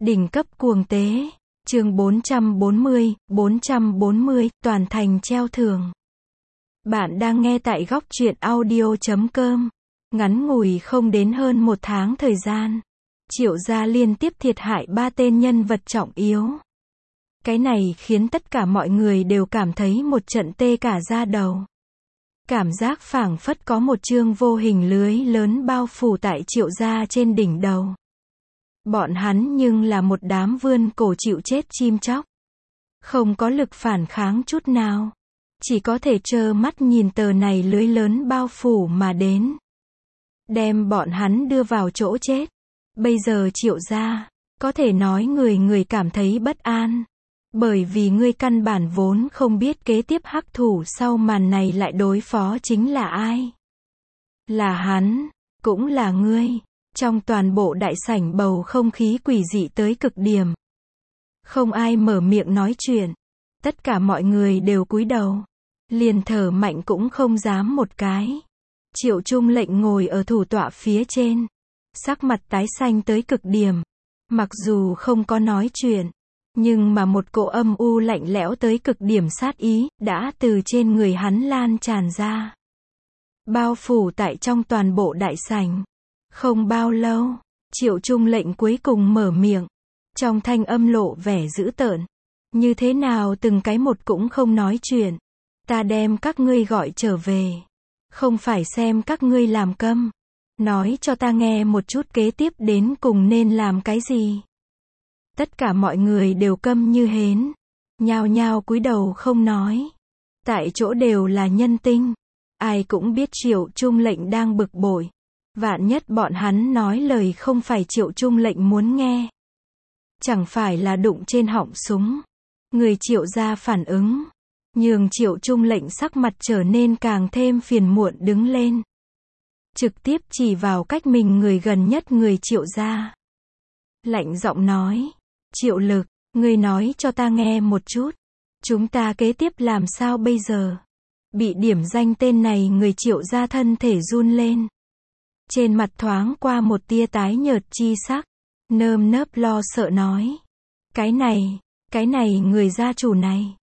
Đỉnh cấp cuồng tế. Chương 440, toàn thành treo thưởng. Bạn đang nghe tại góc truyện audio.com. Ngắn ngủi không đến hơn một tháng thời gian, Triệu gia liên tiếp thiệt hại 3 tên nhân vật trọng yếu. Cái này khiến tất cả mọi người đều cảm thấy một trận tê cả da đầu. Cảm giác phảng phất có một chương vô hình lưới lớn bao phủ tại Triệu gia trên đỉnh đầu. Bọn hắn nhưng là một đám vươn cổ chịu chết chim chóc. Không có lực phản kháng chút nào. Chỉ có thể trơ mắt nhìn tờ này lưới lớn bao phủ mà đến. Đem bọn hắn đưa vào chỗ chết. Bây giờ Triệu gia, có thể nói người cảm thấy bất an. Bởi vì ngươi căn bản vốn không biết kế tiếp hắc thủ sau màn này lại đối phó chính là ai. Là hắn, cũng là ngươi. Trong toàn bộ đại sảnh bầu không khí quỷ dị tới cực điểm. Không ai mở miệng nói chuyện. Tất cả mọi người đều cúi đầu. Liền thở mạnh cũng không dám một cái. Triệu Trung lệnh ngồi ở thủ tọa phía trên. Sắc mặt tái xanh tới cực điểm. Mặc dù không có nói chuyện, nhưng mà một cỗ âm u lạnh lẽo tới cực điểm sát ý, đã từ trên người hắn lan tràn ra. Bao phủ tại trong toàn bộ đại sảnh. Không bao lâu, Triệu Trung lệnh cuối cùng mở miệng. Trong thanh âm lộ vẻ dữ tợn. Như thế nào từng cái một cũng không nói chuyện. Ta đem các ngươi gọi trở về. Không phải xem các ngươi làm câm. Nói cho ta nghe một chút kế tiếp đến cùng nên làm cái gì. Tất cả mọi người đều câm như hến. Nhao nhao cúi đầu không nói. Tại chỗ đều là nhân tinh. Ai cũng biết Triệu Trung lệnh đang bực bội. Vạn nhất bọn hắn nói lời không phải Triệu Trung lệnh muốn nghe. Chẳng phải là đụng trên họng súng. Người Triệu gia phản ứng. Nhường Triệu Trung lệnh sắc mặt trở nên càng thêm phiền muộn đứng lên. Trực tiếp chỉ vào cách mình người gần nhất người Triệu gia. Lạnh giọng nói. Triệu Lực, ngươi nói cho ta nghe một chút. Chúng ta kế tiếp làm sao bây giờ? Bị điểm danh tên này người Triệu gia thân thể run lên. Trên mặt thoáng qua một tia tái nhợt chi sắc. Nơm nớp lo sợ nói. Cái này người gia chủ này.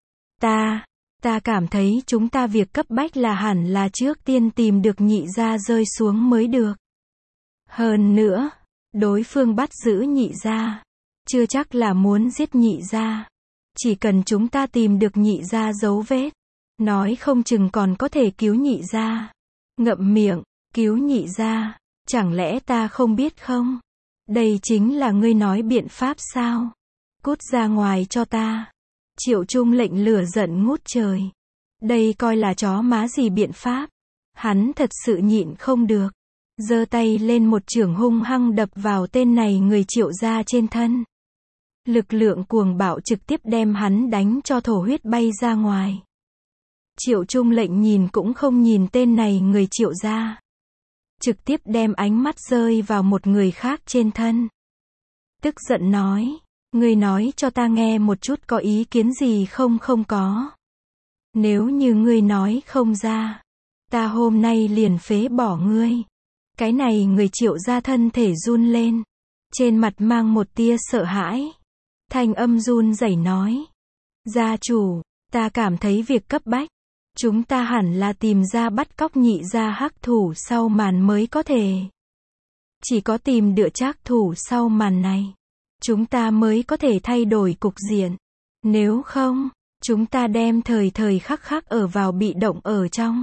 Ta cảm thấy chúng ta việc cấp bách là hẳn là trước tiên tìm được nhị gia rơi xuống mới được. Hơn nữa, đối phương bắt giữ nhị gia. Chưa chắc là muốn giết nhị gia. Chỉ cần chúng ta tìm được nhị gia dấu vết. Nói không chừng còn có thể cứu nhị gia. Ngậm miệng, cứu nhị gia. Chẳng lẽ ta không biết không? Đây chính là ngươi nói biện pháp sao? Cút ra ngoài cho ta. Triệu Trung lệnh lửa giận ngút trời. Đây coi là chó má gì biện pháp. Hắn thật sự nhịn không được. Giơ tay lên một chưởng hung hăng đập vào tên này người Triệu gia trên thân. Lực lượng cuồng bạo trực tiếp đem hắn đánh cho thổ huyết bay ra ngoài. Triệu Trung lệnh nhìn cũng không nhìn tên này người Triệu gia. Trực tiếp đem ánh mắt rơi vào một người khác trên thân. Tức giận nói. Ngươi nói cho ta nghe một chút có ý kiến gì không có. Nếu như ngươi nói không ra. Ta hôm nay liền phế bỏ ngươi. Cái này người Triệu gia thân thể run lên. Trên mặt mang một tia sợ hãi. Thanh âm run rẩy nói. Gia chủ, ta cảm thấy việc cấp bách. Chúng ta hẳn là tìm ra bắt cóc nhị gia hắc thủ sau màn mới có thể. Chỉ có tìm được trác thủ sau màn này. Chúng ta mới có thể thay đổi cục diện. Nếu không, chúng ta đem thời khắc ở vào bị động ở trong.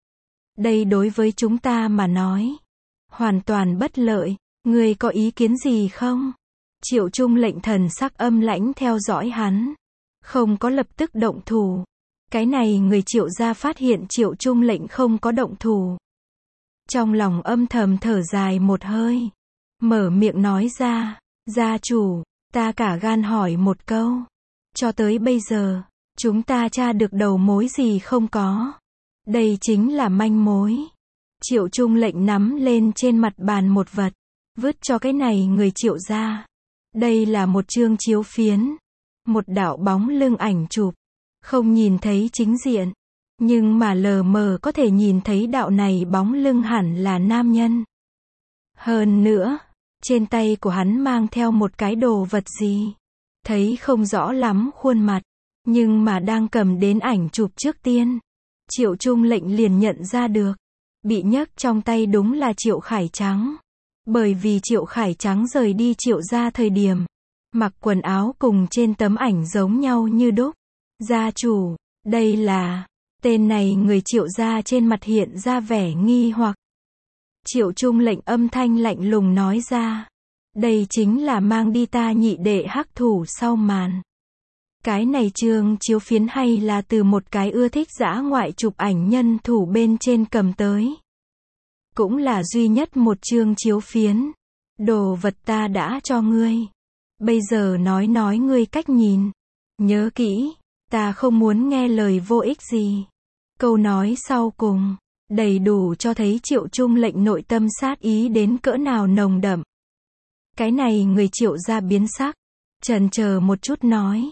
Đây đối với chúng ta mà nói. Hoàn toàn bất lợi. Ngươi có ý kiến gì không? Triệu Trung lệnh thần sắc âm lãnh theo dõi hắn. Không có lập tức động thủ. Cái này người Triệu gia phát hiện Triệu Trung lệnh không có động thủ. Trong lòng âm thầm thở dài một hơi. Mở miệng nói ra. Gia chủ, ta cả gan hỏi một câu. Cho tới bây giờ, chúng ta tra được đầu mối gì không có. Đây chính là manh mối. Triệu Trung lệnh nắm lên trên mặt bàn một vật. Vứt cho cái này người Triệu gia. Đây là một chương chiếu phiến. Một đạo bóng lưng ảnh chụp. Không nhìn thấy chính diện. Nhưng mà lờ mờ có thể nhìn thấy đạo này bóng lưng hẳn là nam nhân. Hơn nữa, Trên tay của hắn mang theo một cái đồ vật gì. Thấy không rõ lắm khuôn mặt, nhưng mà đang cầm đến ảnh chụp trước tiên. Triệu Trung Lệnh liền nhận ra được. Bị nhấc trong tay đúng là Triệu Khải Trắng. Bởi vì Triệu Khải Trắng rời đi Triệu gia thời điểm, mặc quần áo cùng trên tấm ảnh giống nhau như đúc. Gia chủ, đây là... Tên này người Triệu gia trên mặt hiện ra vẻ nghi hoặc. Triệu Trung Lệnh âm thanh lạnh lùng nói ra. Đây chính là mang đi ta nhị đệ hắc thủ sau màn. Cái này chương chiếu phiến hay là từ một cái ưa thích dã ngoại chụp ảnh nhân thủ bên trên cầm tới. Cũng là duy nhất một chương chiếu phiến. Đồ vật ta đã cho ngươi. Bây giờ nói ngươi cách nhìn. Nhớ kỹ, ta không muốn nghe lời vô ích gì. Câu nói sau cùng, đầy đủ cho thấy Triệu Trung Lệnh nội tâm sát ý đến cỡ nào nồng đậm. Cái này người Triệu gia biến sắc, chần chờ một chút nói.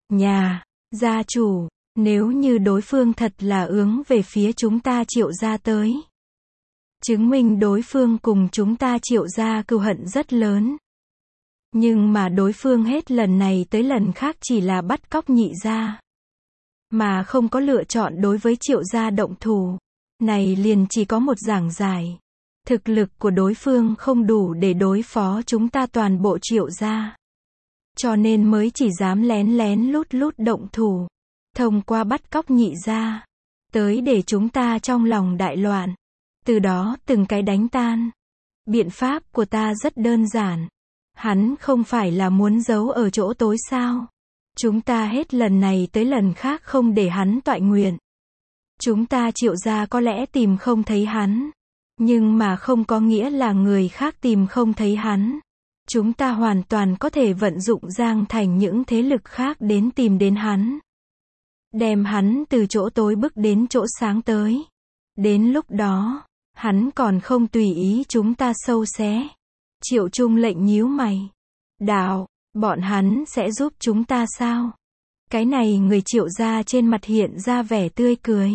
Gia chủ, nếu như đối phương thật là hướng về phía chúng ta Triệu gia tới. Chứng minh đối phương cùng chúng ta Triệu gia cừu hận rất lớn. Nhưng mà đối phương hết lần này tới lần khác chỉ là bắt cóc nhị gia. Mà không có lựa chọn đối với Triệu gia động thủ. Này liền chỉ có một giảng giải. Thực lực của đối phương không đủ để đối phó chúng ta toàn bộ Triệu gia. Cho nên mới chỉ dám lén lén lút lút động thủ. Thông qua bắt cóc nhị gia. Tới để chúng ta trong lòng đại loạn. Từ đó từng cái đánh tan. Biện pháp của ta rất đơn giản. Hắn không phải là muốn giấu ở chỗ tối sao? Chúng ta hết lần này tới lần khác không để hắn toại nguyện. Chúng ta Triệu gia có lẽ tìm không thấy hắn. Nhưng mà không có nghĩa là người khác tìm không thấy hắn. Chúng ta hoàn toàn có thể vận dụng Giang Thành những thế lực khác đến tìm đến hắn. Đem hắn từ chỗ tối bước đến chỗ sáng tới. Đến lúc đó, hắn còn không tùy ý chúng ta sâu xé. Triệu Trung Lệnh nhíu mày. Đạo, bọn hắn sẽ giúp chúng ta sao? Cái này người Triệu gia trên mặt hiện ra vẻ tươi cười.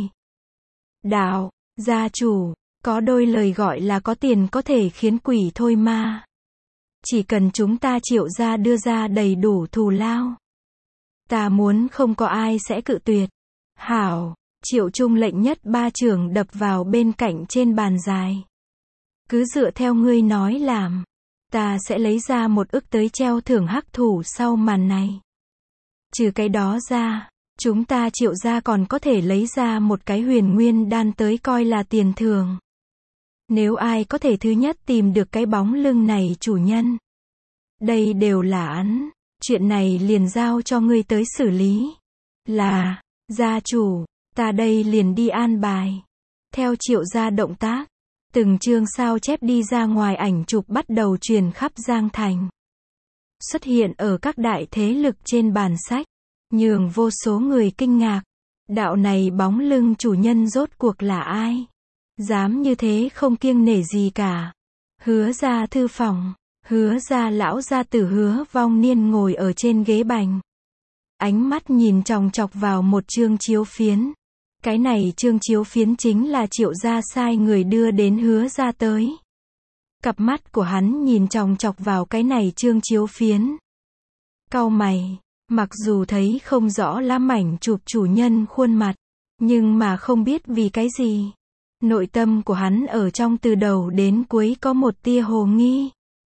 Đạo, gia chủ, có đôi lời gọi là có tiền có thể khiến quỷ thôi ma. Chỉ cần chúng ta Triệu gia đưa ra đầy đủ thù lao. Ta muốn không có ai sẽ cự tuyệt. Hảo, Triệu Trung Lệnh nhất ba chưởng đập vào bên cạnh trên bàn dài. Cứ dựa theo ngươi nói làm. Ta sẽ lấy ra 1 ức tới treo thưởng hắc thủ sau màn này. Trừ cái đó ra, chúng ta Triệu gia còn có thể lấy ra một cái huyền nguyên đan tới coi là tiền thưởng. Nếu ai có thể thứ nhất tìm được cái bóng lưng này chủ nhân. Đây đều là án, chuyện này liền giao cho ngươi tới xử lý. Là, gia chủ, ta đây liền đi an bài. Theo Triệu gia động tác, từng chương sao chép đi ra ngoài ảnh chụp bắt đầu truyền khắp Giang Thành. Xuất hiện ở các đại thế lực trên bàn sách, nhường vô số người kinh ngạc. Đạo này bóng lưng chủ nhân rốt cuộc là ai? Dám như thế không kiêng nể gì cả. Hứa gia thư phòng, Hứa gia lão gia tử Hứa Vong Niên ngồi ở trên ghế bành. Ánh mắt nhìn chòng chọc vào một chương chiếu phiến. Cái này chương chiếu phiến chính là Triệu gia sai người đưa đến Hứa gia tới. Cặp mắt của hắn nhìn chòng chọc vào cái này chương chiếu phiến. Cau mày, mặc dù thấy không rõ lắm ảnh chụp chủ nhân khuôn mặt, nhưng mà không biết vì cái gì. Nội tâm của hắn ở trong từ đầu đến cuối có một tia hồ nghi.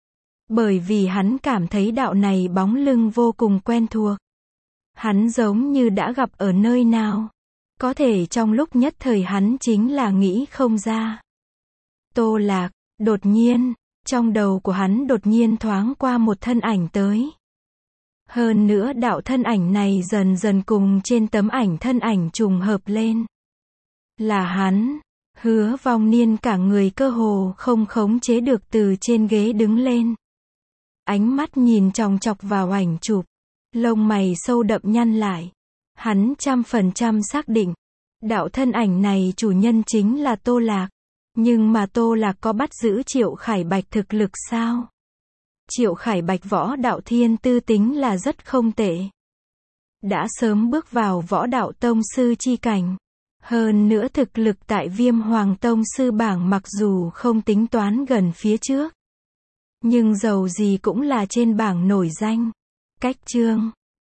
Bởi vì hắn cảm thấy đạo này bóng lưng vô cùng quen thuộc. Hắn giống như đã gặp ở nơi nào. Có thể trong lúc nhất thời hắn chính là nghĩ không ra. Tô Lạc, đột nhiên, trong đầu của hắn đột nhiên thoáng qua một thân ảnh tới. Hơn nữa đạo thân ảnh này dần dần cùng trên tấm ảnh thân ảnh trùng hợp lên. Là hắn. Hứa Vong Niên cả người cơ hồ không khống chế được từ trên ghế đứng lên. Ánh mắt nhìn chòng chọc vào ảnh chụp. Lông mày sâu đậm nhăn lại. Hắn 100% xác định. Đạo thân ảnh này chủ nhân chính là Tô Lạc. Nhưng mà Tô Lạc có bắt giữ Triệu Khải Bạch thực lực sao? Triệu Khải Bạch võ đạo thiên tư tính là rất không tệ. Đã sớm bước vào võ đạo tông sư chi cảnh. Hơn nữa thực lực tại Viêm Hoàng tông sư bảng mặc dù không tính toán gần phía trước. Nhưng dầu gì cũng là trên bảng nổi danh. Cách chương